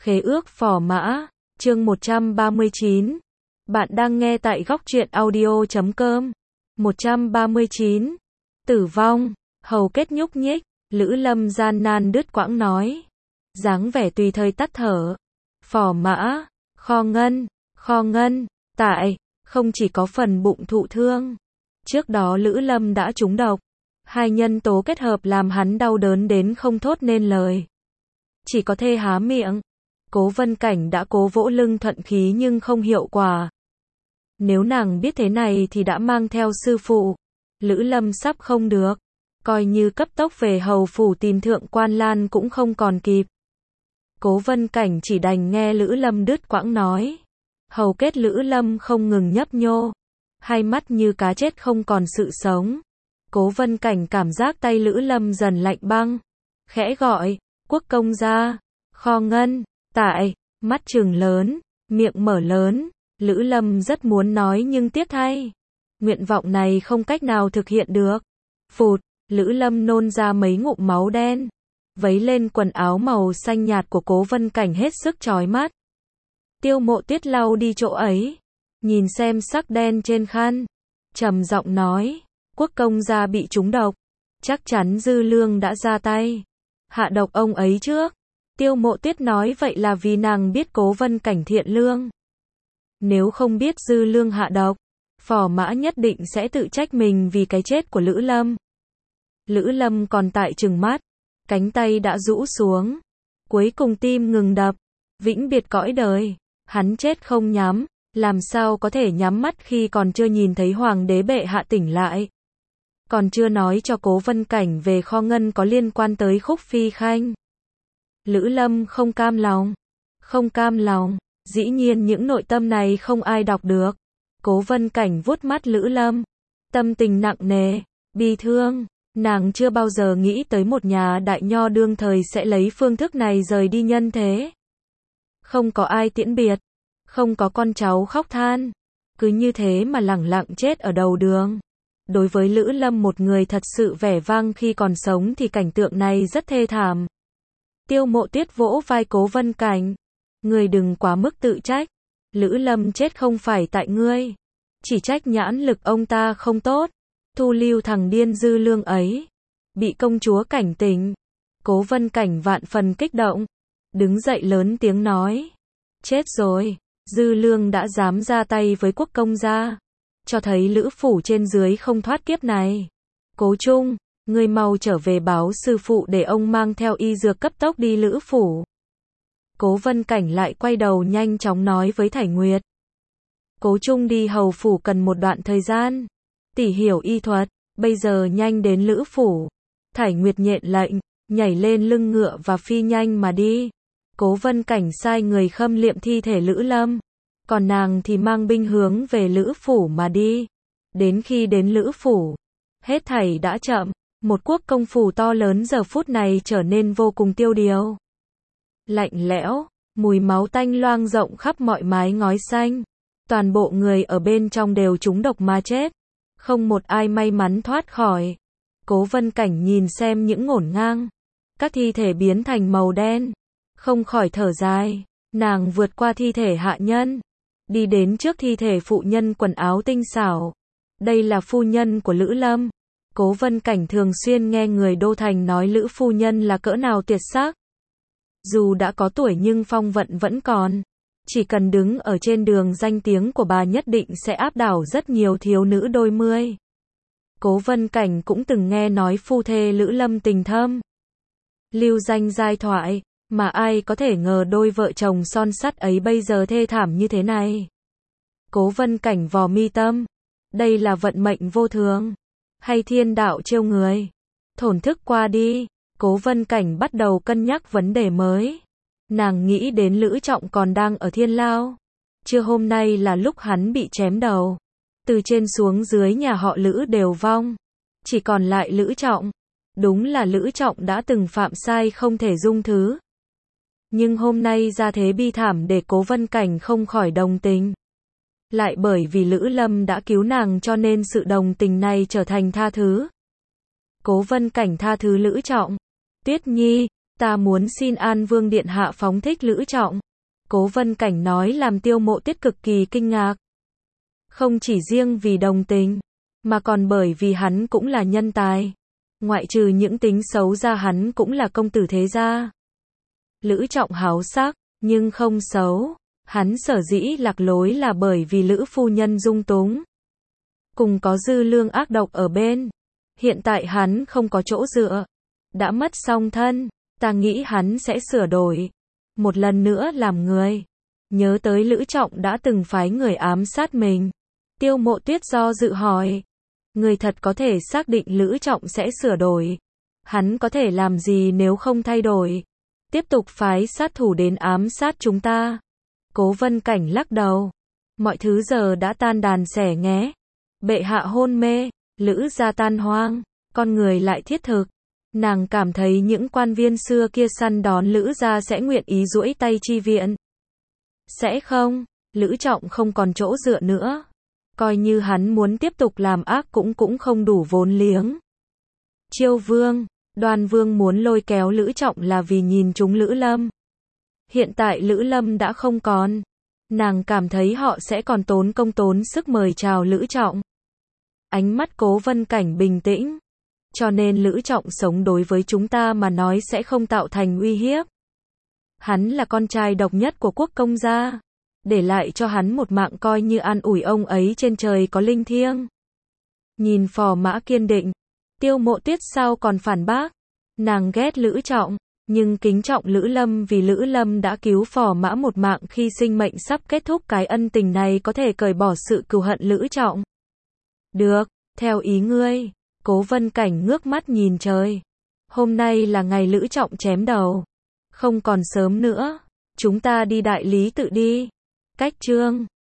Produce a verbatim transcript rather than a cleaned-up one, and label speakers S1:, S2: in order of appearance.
S1: Khế ước phò mã, chương một trăm ba mươi chín. Bạn đang nghe tại góc truyện audio chấm com. một trăm ba mươi chín. Tử vong, hầu kết nhúc nhích, Lữ Lâm gian nan đứt quãng nói. Dáng vẻ tùy thời tắt thở. Phò mã, kho ngân, kho ngân, tại, không chỉ có phần bụng thụ thương. Trước đó Lữ Lâm đã trúng độc. Hai nhân tố kết hợp làm hắn đau đớn đến không thốt nên lời. Chỉ có thể há miệng. Cố Vân Cảnh đã cố vỗ lưng thuận khí nhưng không hiệu quả. Nếu nàng biết thế này thì đã mang theo sư phụ. Lữ Lâm sắp không được. Coi như cấp tốc về hầu phủ tìm thượng quan Lan cũng không còn kịp. Cố Vân Cảnh chỉ đành nghe Lữ Lâm đứt quãng nói. Hầu kết Lữ Lâm không ngừng nhấp nhô. Hai mắt như cá chết không còn sự sống. Cố Vân Cảnh cảm giác tay Lữ Lâm dần lạnh băng. Khẽ gọi, Quốc công gia, kho ngân, tại, mắt trừng lớn, miệng mở lớn. Lữ Lâm rất muốn nói nhưng tiếc thay. Nguyện vọng này không cách nào thực hiện được. Phụt, Lữ Lâm nôn ra mấy ngụm máu đen. Vấy lên quần áo màu xanh nhạt của Cố Vân Cảnh hết sức chói mắt. Tiêu Mộ Tuyết lau đi chỗ ấy. Nhìn xem sắc đen trên khăn. Trầm giọng nói. Quốc công gia bị trúng độc. Chắc chắn Dư Lương đã ra tay. Hạ độc ông ấy trước. Tiêu Mộ Tuyết nói vậy là vì nàng biết Cố Vân Cảnh thiện lương. Nếu không biết Dư Lương hạ độc, phò mã nhất định sẽ tự trách mình vì cái chết của Lữ Lâm. Lữ Lâm còn tại trừng mắt. Cánh tay đã rũ xuống. Cuối cùng tim ngừng đập. Vĩnh biệt cõi đời. Hắn chết không nhắm. Làm sao có thể nhắm mắt khi còn chưa nhìn thấy hoàng đế bệ hạ tỉnh lại. Còn chưa nói cho Cố Vân Cảnh về kho ngân có liên quan tới Khúc Phi Khanh. Lữ Lâm không cam lòng. Không cam lòng. Dĩ nhiên những nội tâm này không ai đọc được. Cố Vân Cảnh vuốt mắt Lữ Lâm. Tâm tình nặng nề, bi thương. Nàng chưa bao giờ nghĩ tới một nhà đại nho đương thời sẽ lấy phương thức này rời đi nhân thế. Không có ai tiễn biệt. Không có con cháu khóc than. Cứ như thế mà lẳng lặng chết ở đầu đường. Đối với Lữ Lâm một người thật sự vẻ vang khi còn sống thì cảnh tượng này rất thê thảm. Tiêu Mộ Tuyết vỗ vai Cố Vân Cảnh. Ngươi đừng quá mức tự trách. Lữ Lâm chết không phải tại ngươi. Chỉ trách nhãn lực ông ta không tốt. Thu lưu thằng điên Dư Lương ấy. Bị công chúa cảnh tỉnh. Cố Vân Cảnh vạn phần kích động. Đứng dậy lớn tiếng nói. Chết rồi. Dư Lương đã dám ra tay với quốc công gia. Cho thấy Lữ phủ trên dưới không thoát kiếp này. Cố Trung, ngươi mau trở về báo sư phụ để ông mang theo y dược cấp tốc đi Lữ phủ. Cố Vân Cảnh lại quay đầu nhanh chóng nói với Thải Nguyệt. Cố Trung đi hầu phủ cần một đoạn thời gian. Tỷ hiểu y thuật, bây giờ nhanh đến Lữ phủ. Thải Nguyệt nhện lệnh, nhảy lên lưng ngựa và phi nhanh mà đi. Cố Vân Cảnh sai người khâm liệm thi thể Lữ Lâm. Còn nàng thì mang binh hướng về Lữ phủ mà đi. Đến khi đến Lữ phủ, hết thảy đã chậm. Một quốc công phủ to lớn giờ phút này trở nên vô cùng tiêu điều. Lạnh lẽo, mùi máu tanh loang rộng khắp mọi mái ngói xanh. Toàn bộ người ở bên trong đều trúng độc mà chết. Không một ai may mắn thoát khỏi. Cố Vân Cảnh nhìn xem những ngổn ngang. Các thi thể biến thành màu đen. Không khỏi thở dài. Nàng vượt qua thi thể hạ nhân. Đi đến trước thi thể phụ nhân quần áo tinh xảo. Đây là phu nhân của Lữ Lâm. Cố Vân Cảnh thường xuyên nghe người đô thành nói Lữ phu nhân là cỡ nào tuyệt sắc. Dù đã có tuổi nhưng phong vận vẫn còn. Chỉ cần đứng ở trên đường danh tiếng của bà nhất định sẽ áp đảo rất nhiều thiếu nữ đôi mươi. Cố Vân Cảnh cũng từng nghe nói phu thê Lữ Lâm tình thâm. Lưu danh giai thoại. Mà ai có thể ngờ đôi vợ chồng son sắt ấy bây giờ thê thảm như thế này. Cố Vân Cảnh vò mi tâm. Đây là vận mệnh vô thường. Hay thiên đạo trêu người. Thổn thức qua đi. Cố Vân Cảnh bắt đầu cân nhắc vấn đề mới. Nàng nghĩ đến Lữ Trọng còn đang ở thiên lao. Trưa hôm nay là lúc hắn bị chém đầu. Từ trên xuống dưới nhà họ Lữ đều vong. Chỉ còn lại Lữ Trọng. Đúng là Lữ Trọng đã từng phạm sai không thể dung thứ. Nhưng hôm nay ra thế bi thảm để Cố Vân Cảnh không khỏi đồng tình. Lại bởi vì Lữ Lâm đã cứu nàng cho nên sự đồng tình này trở thành tha thứ. Cố Vân Cảnh tha thứ Lữ Trọng. Tuyết Nhi, Ta muốn xin An Vương Điện Hạ phóng thích Lữ Trọng. Cố Vân Cảnh nói làm Tiêu Mộ Tuyết cực kỳ kinh ngạc. Không chỉ riêng vì đồng tình, mà còn bởi vì hắn cũng là nhân tài. Ngoại trừ những tính xấu ra hắn cũng là công tử thế gia. Lữ Trọng háo sắc, nhưng không xấu. Hắn sở dĩ lạc lối là bởi vì Lữ phu nhân dung túng. Cùng có dư lương ác độc ở bên. Hiện tại hắn không có chỗ dựa. Đã mất song thân, ta nghĩ hắn sẽ sửa đổi. Một lần nữa làm người. Nhớ tới Lữ Trọng đã từng phái người ám sát mình. Tiêu Mộ Tuyết do dự hỏi. Người thật có thể xác định Lữ Trọng sẽ sửa đổi. Hắn có thể làm gì nếu không thay đổi? Tiếp tục phái sát thủ đến ám sát chúng ta. Cố Vân Cảnh lắc đầu. Mọi thứ giờ đã tan đàn xẻ nghé. Bệ hạ hôn mê, Lữ gia tan hoang, con người lại thiết thực. Nàng cảm thấy những quan viên xưa kia săn đón Lữ gia sẽ nguyện ý duỗi tay chi viện. Sẽ không, Lữ Trọng không còn chỗ dựa nữa. Coi như hắn muốn tiếp tục làm ác cũng cũng không đủ vốn liếng. Chiêu Vương, Đoan Vương muốn lôi kéo Lữ Trọng là vì nhìn chúng Lữ Lâm. Hiện tại Lữ Lâm đã không còn. Nàng cảm thấy họ sẽ còn tốn công tốn sức mời chào Lữ Trọng. Ánh mắt Cố Vân Cảnh bình tĩnh. Cho nên Lữ Trọng sống đối với chúng ta mà nói sẽ không tạo thành uy hiếp. Hắn là con trai độc nhất của quốc công gia. Để lại cho hắn một mạng coi như an ủi ông ấy trên trời có linh thiêng. Nhìn Phò Mã kiên định. Tiêu Mộ Tuyết sao còn phản bác. Nàng ghét Lữ Trọng, nhưng kính trọng Lữ Lâm vì Lữ Lâm đã cứu Phò Mã một mạng khi sinh mệnh sắp kết thúc, cái ân tình này có thể cởi bỏ sự cừu hận Lữ Trọng. Được, theo ý ngươi. Cố Vân Cảnh ngước mắt nhìn trời. Hôm nay là ngày Lữ Trọng chém đầu. Không còn sớm nữa. Chúng ta đi đại lý tự đi. Cách chương